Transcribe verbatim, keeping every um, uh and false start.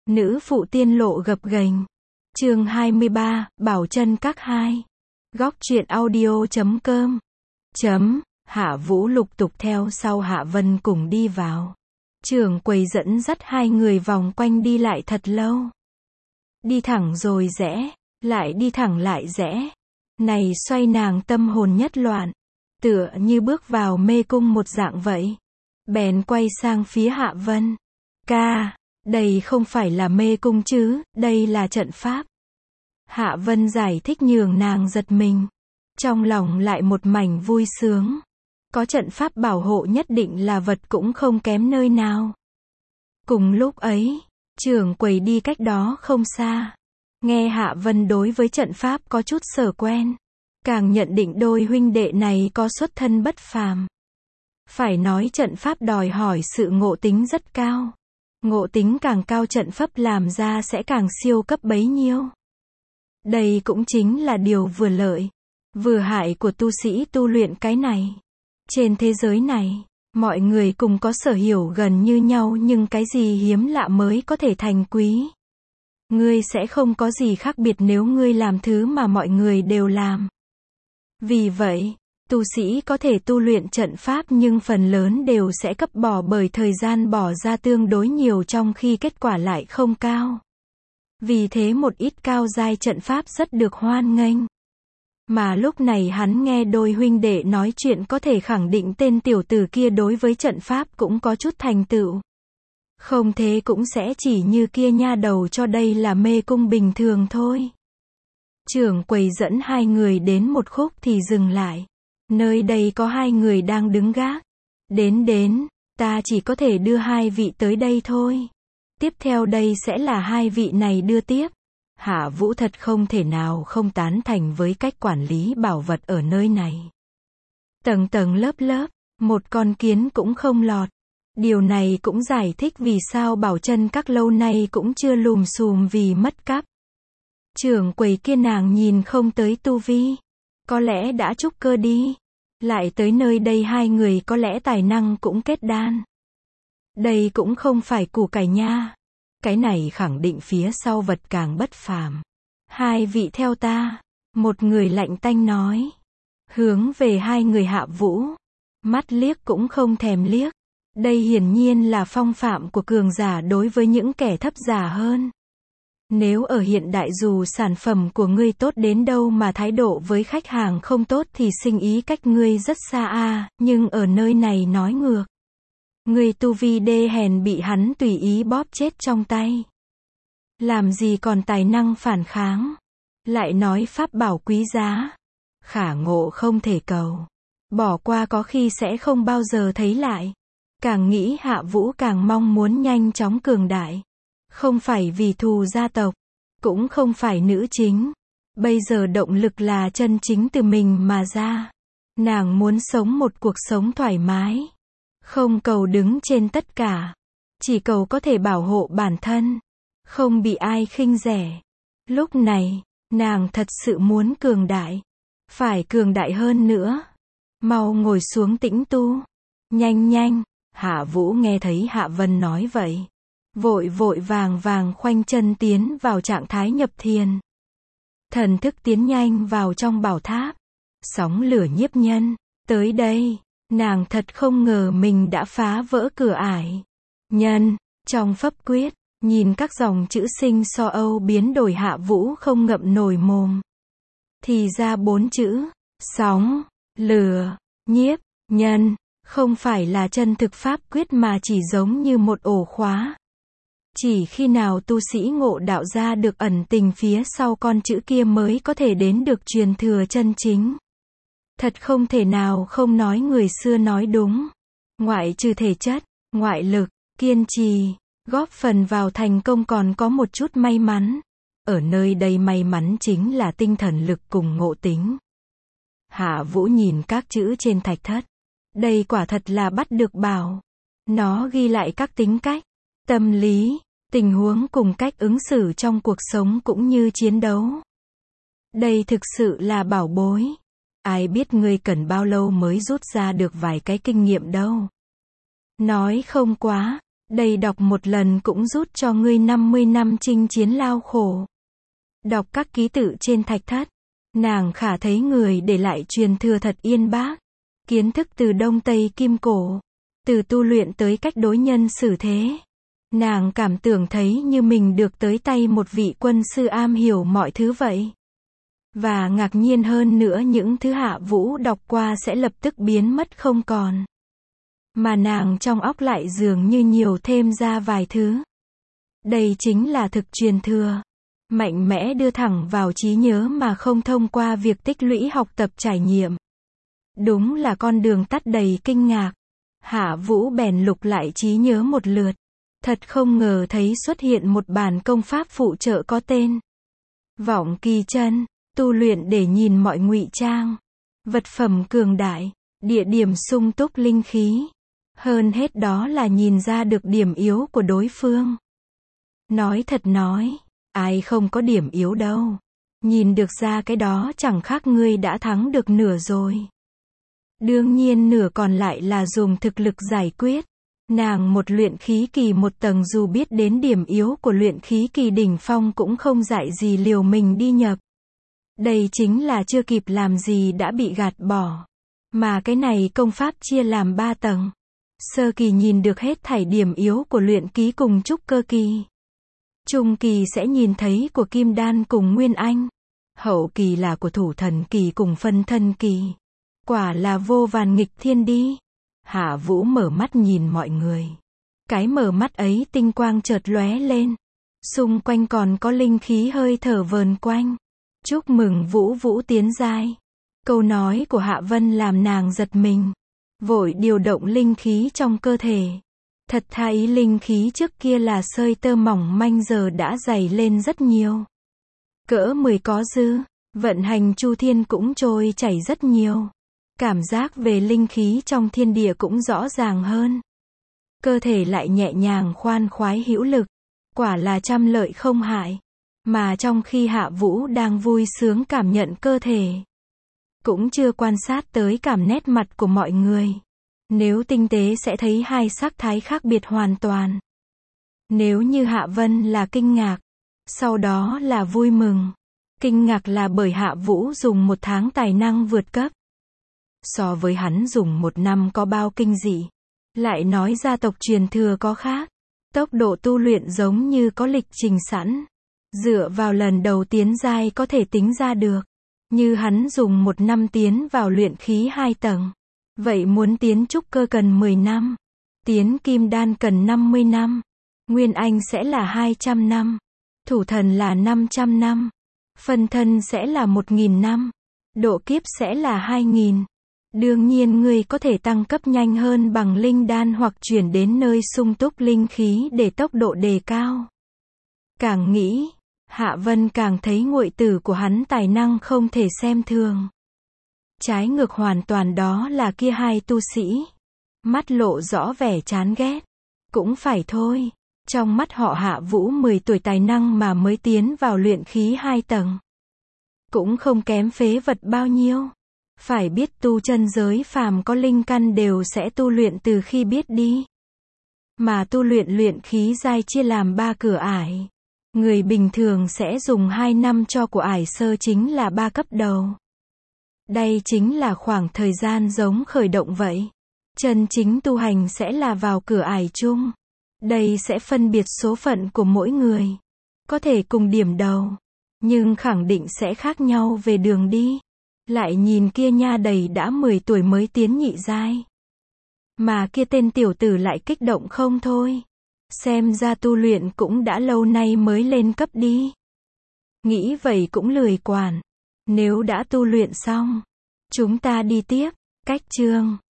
Nữ phụ tiên lộ gập ghềnh. Chương hai mươi ba, Bảo chân các hai. Góc truyện audio chấm com. Chấm, Hạ Vũ lục tục theo sau Hạ Vân cùng đi vào. Trưởng quầy dẫn dắt hai người vòng quanh đi lại thật lâu. Đi thẳng rồi rẽ, lại đi thẳng lại rẽ. Này xoay nàng tâm hồn nhất loạn, tựa như bước vào mê cung một dạng vậy. Bèn quay sang phía Hạ Vân. Ca, đây không phải là mê cung chứ, đây là trận pháp. Hạ Vân giải thích nhường nàng giật mình. Trong lòng lại một mảnh vui sướng. Có trận pháp bảo hộ nhất định là vật cũng không kém nơi nào. Cùng lúc ấy, trưởng quầy đi cách đó không xa. Nghe Hạ Vân đối với trận pháp có chút sở quen. Càng nhận định đôi huynh đệ này có xuất thân bất phàm. Phải nói trận pháp đòi hỏi sự ngộ tính rất cao. Ngộ tính càng cao trận pháp làm ra sẽ càng siêu cấp bấy nhiêu. Đây cũng chính là điều vừa lợi, vừa hại của tu sĩ tu luyện cái này. Trên thế giới này, mọi người cùng có sở hiểu gần như nhau nhưng cái gì hiếm lạ mới có thể thành quý. Ngươi sẽ không có gì khác biệt nếu ngươi làm thứ mà mọi người đều làm. Vì vậy, tu sĩ có thể tu luyện trận pháp nhưng phần lớn đều sẽ cấp bỏ bởi thời gian bỏ ra tương đối nhiều trong khi kết quả lại không cao. Vì thế một ít cao giai trận pháp rất được hoan nghênh. Mà lúc này hắn nghe đôi huynh đệ nói chuyện có thể khẳng định tên tiểu tử kia đối với trận pháp cũng có chút thành tựu. Không thế cũng sẽ chỉ như kia nha đầu cho đây là mê cung bình thường thôi. Trưởng quầy dẫn hai người đến một khúc thì dừng lại. Nơi đây có hai người đang đứng gác. Đến đến, ta chỉ có thể đưa hai vị tới đây thôi. Tiếp theo đây sẽ là hai vị này đưa tiếp. Hạ Vũ thật không thể nào không tán thành với cách quản lý bảo vật ở nơi này. Tầng tầng lớp lớp, một con kiến cũng không lọt. Điều này cũng giải thích vì sao Bảo chân các lâu nay cũng chưa lùm xùm vì mất cắp. Trưởng quầy kia nàng nhìn không tới tu vi. Có lẽ đã trúc cơ đi. Lại tới nơi đây hai người có lẽ tài năng cũng kết đan. Đây cũng không phải củ cải nha. Cái này khẳng định phía sau vật càng bất phàm. Hai vị theo ta. Một người lạnh tanh nói. Hướng về hai người Hạ Vũ. Mắt liếc cũng không thèm liếc. Đây hiển nhiên là phong phạm của cường giả đối với những kẻ thấp giả hơn. Nếu ở hiện đại dù sản phẩm của ngươi tốt đến đâu mà thái độ với khách hàng không tốt thì sinh ý cách ngươi rất xa a, nhưng ở nơi này nói ngược. Ngươi tu vi đê hèn bị hắn tùy ý bóp chết trong tay. Làm gì còn tài năng phản kháng. Lại nói pháp bảo quý giá. Khả ngộ không thể cầu. Bỏ qua có khi sẽ không bao giờ thấy lại. Càng nghĩ Hạ Vũ càng mong muốn nhanh chóng cường đại. Không phải vì thù gia tộc. Cũng không phải nữ chính. Bây giờ động lực là chân chính từ mình mà ra. Nàng muốn sống một cuộc sống thoải mái. Không cầu đứng trên tất cả. Chỉ cầu có thể bảo hộ bản thân. Không bị ai khinh rẻ. Lúc này, nàng thật sự muốn cường đại. Phải cường đại hơn nữa. Mau ngồi xuống tĩnh tu. Nhanh nhanh. Hạ Vũ nghe thấy Hạ Vân nói vậy. Vội vội vàng vàng khoanh chân tiến vào trạng thái nhập thiền. Thần thức tiến nhanh vào trong bảo tháp. Sóng lửa nhiếp nhân. Tới đây. Nàng thật không ngờ mình đã phá vỡ cửa ải. Nhân, trong pháp quyết, nhìn các dòng chữ sinh so âu biến đổi Hạ Vũ không ngậm nổi mồm. Thì ra bốn chữ, sóng, lửa, nhiếp, nhân, không phải là chân thực pháp quyết mà chỉ giống như một ổ khóa. Chỉ khi nào tu sĩ ngộ đạo ra được ẩn tình phía sau con chữ kia mới có thể đến được truyền thừa chân chính. Thật không thể nào không nói người xưa nói đúng. Ngoại trừ thể chất, ngoại lực, kiên trì, góp phần vào thành công còn có một chút may mắn. Ở nơi đây may mắn chính là tinh thần lực cùng ngộ tính. Hạ Vũ nhìn các chữ trên thạch thất. Đây quả thật là bắt được bảo. Nó ghi lại các tính cách, tâm lý, tình huống cùng cách ứng xử trong cuộc sống cũng như chiến đấu. Đây thực sự là bảo bối. Ai biết ngươi cần bao lâu mới rút ra được vài cái kinh nghiệm đâu. Nói không quá, Đây đọc một lần cũng rút cho ngươi năm mươi năm chinh chiến lao khổ. Đọc các ký tự trên thạch thất. Nàng khả thấy người để lại truyền thừa thật yên bác. Kiến thức từ Đông Tây Kim Cổ. Từ tu luyện tới cách đối nhân xử thế. Nàng cảm tưởng thấy như mình được tới tay một vị quân sư am hiểu mọi thứ vậy. Và ngạc nhiên hơn nữa những thứ Hạ Vũ đọc qua sẽ lập tức biến mất không còn. Mà nàng trong óc lại dường như nhiều thêm ra vài thứ. Đây chính là thực truyền thừa. Mạnh mẽ đưa thẳng vào trí nhớ mà không thông qua việc tích lũy học tập trải nghiệm. Đúng là con đường tắt đầy kinh ngạc. Hạ Vũ bèn lục lại trí nhớ một lượt. Thật không ngờ thấy xuất hiện một bản công pháp phụ trợ có tên Vọng Kỳ Chân, tu luyện để nhìn mọi ngụy trang, vật phẩm cường đại, địa điểm sung túc linh khí. Hơn hết đó là nhìn ra được điểm yếu của đối phương. Nói thật nói, ai không có điểm yếu đâu. Nhìn được ra cái đó chẳng khác ngươi đã thắng được nửa rồi. Đương nhiên nửa còn lại là dùng thực lực giải quyết. Nàng một luyện khí kỳ một tầng dù biết đến điểm yếu của luyện khí kỳ đỉnh phong cũng không dại gì liều mình đi nhập. Đây chính là chưa kịp làm gì đã bị gạt bỏ. Mà cái này công pháp chia làm ba tầng. Sơ kỳ nhìn được hết thảy điểm yếu của luyện khí cùng trúc cơ kỳ. Trung kỳ sẽ nhìn thấy của kim đan cùng nguyên anh. Hậu kỳ là của thủ thần kỳ cùng phân thân kỳ. Quả là vô vàn nghịch thiên đi. Hạ Vũ mở mắt nhìn mọi người. Cái mở mắt ấy tinh quang chợt lóe lên. Xung quanh còn có linh khí hơi thở vờn quanh. Chúc mừng Vũ Vũ tiến giai. Câu nói của Hạ Vân làm nàng giật mình. Vội điều động linh khí trong cơ thể. Thật tha ý linh khí trước kia là sơi tơ mỏng manh giờ đã dày lên rất nhiều. Cỡ mười có dư. Vận hành chu thiên cũng trôi chảy rất nhiều. Cảm giác về linh khí trong thiên địa cũng rõ ràng hơn. Cơ thể lại nhẹ nhàng khoan khoái hữu lực. Quả là trăm lợi không hại. Mà trong khi Hạ Vũ đang vui sướng cảm nhận cơ thể, cũng chưa quan sát tới cảm nét mặt của mọi người. Nếu tinh tế sẽ thấy hai sắc thái khác biệt hoàn toàn. Nếu như Hạ Vân là kinh ngạc, sau đó là vui mừng. Kinh ngạc là bởi Hạ Vũ dùng một tháng tài năng vượt cấp. So với hắn dùng một năm có bao kinh dị. Lại nói gia tộc truyền thừa có khác. Tốc độ tu luyện giống như có lịch trình sẵn. Dựa vào lần đầu tiến giai có thể tính ra được. Như hắn dùng một năm tiến vào luyện khí hai tầng. Vậy muốn tiến trúc cơ cần mười năm. Tiến kim đan cần năm mươi năm. Nguyên anh sẽ là hai trăm năm. Thủ thần là năm trăm năm. Phân thân sẽ là một nghìn năm. Độ kiếp sẽ là hai nghìn. Đương nhiên ngươi có thể tăng cấp nhanh hơn bằng linh đan hoặc chuyển đến nơi sung túc linh khí để tốc độ đề cao. Càng nghĩ, Hạ Vân càng thấy nguội tử của hắn tài năng không thể xem thường. Trái ngược hoàn toàn đó là kia hai tu sĩ. Mắt lộ rõ vẻ chán ghét. Cũng phải thôi. Trong mắt họ Hạ Vũ mười tuổi tài năng mà mới tiến vào luyện khí hai tầng. Cũng không kém phế vật bao nhiêu. Phải biết tu chân giới phàm có linh căn đều sẽ tu luyện từ khi biết đi. Mà tu luyện luyện khí giai chia làm ba cửa ải. Người bình thường sẽ dùng hai năm cho của ải sơ chính là ba cấp đầu. Đây chính là khoảng thời gian giống khởi động vậy. Chân chính tu hành sẽ là vào cửa ải chung. Đây sẽ phân biệt số phận của mỗi người. Có thể cùng điểm đầu. Nhưng khẳng định sẽ khác nhau về đường đi. Lại nhìn kia nha đầy đã mười tuổi mới tiến nhị giai. Mà kia tên tiểu tử lại kích động không thôi. Xem ra tu luyện cũng đã lâu nay mới lên cấp đi. Nghĩ vậy cũng lười quản. Nếu đã tu luyện xong, chúng ta đi tiếp. Cách chương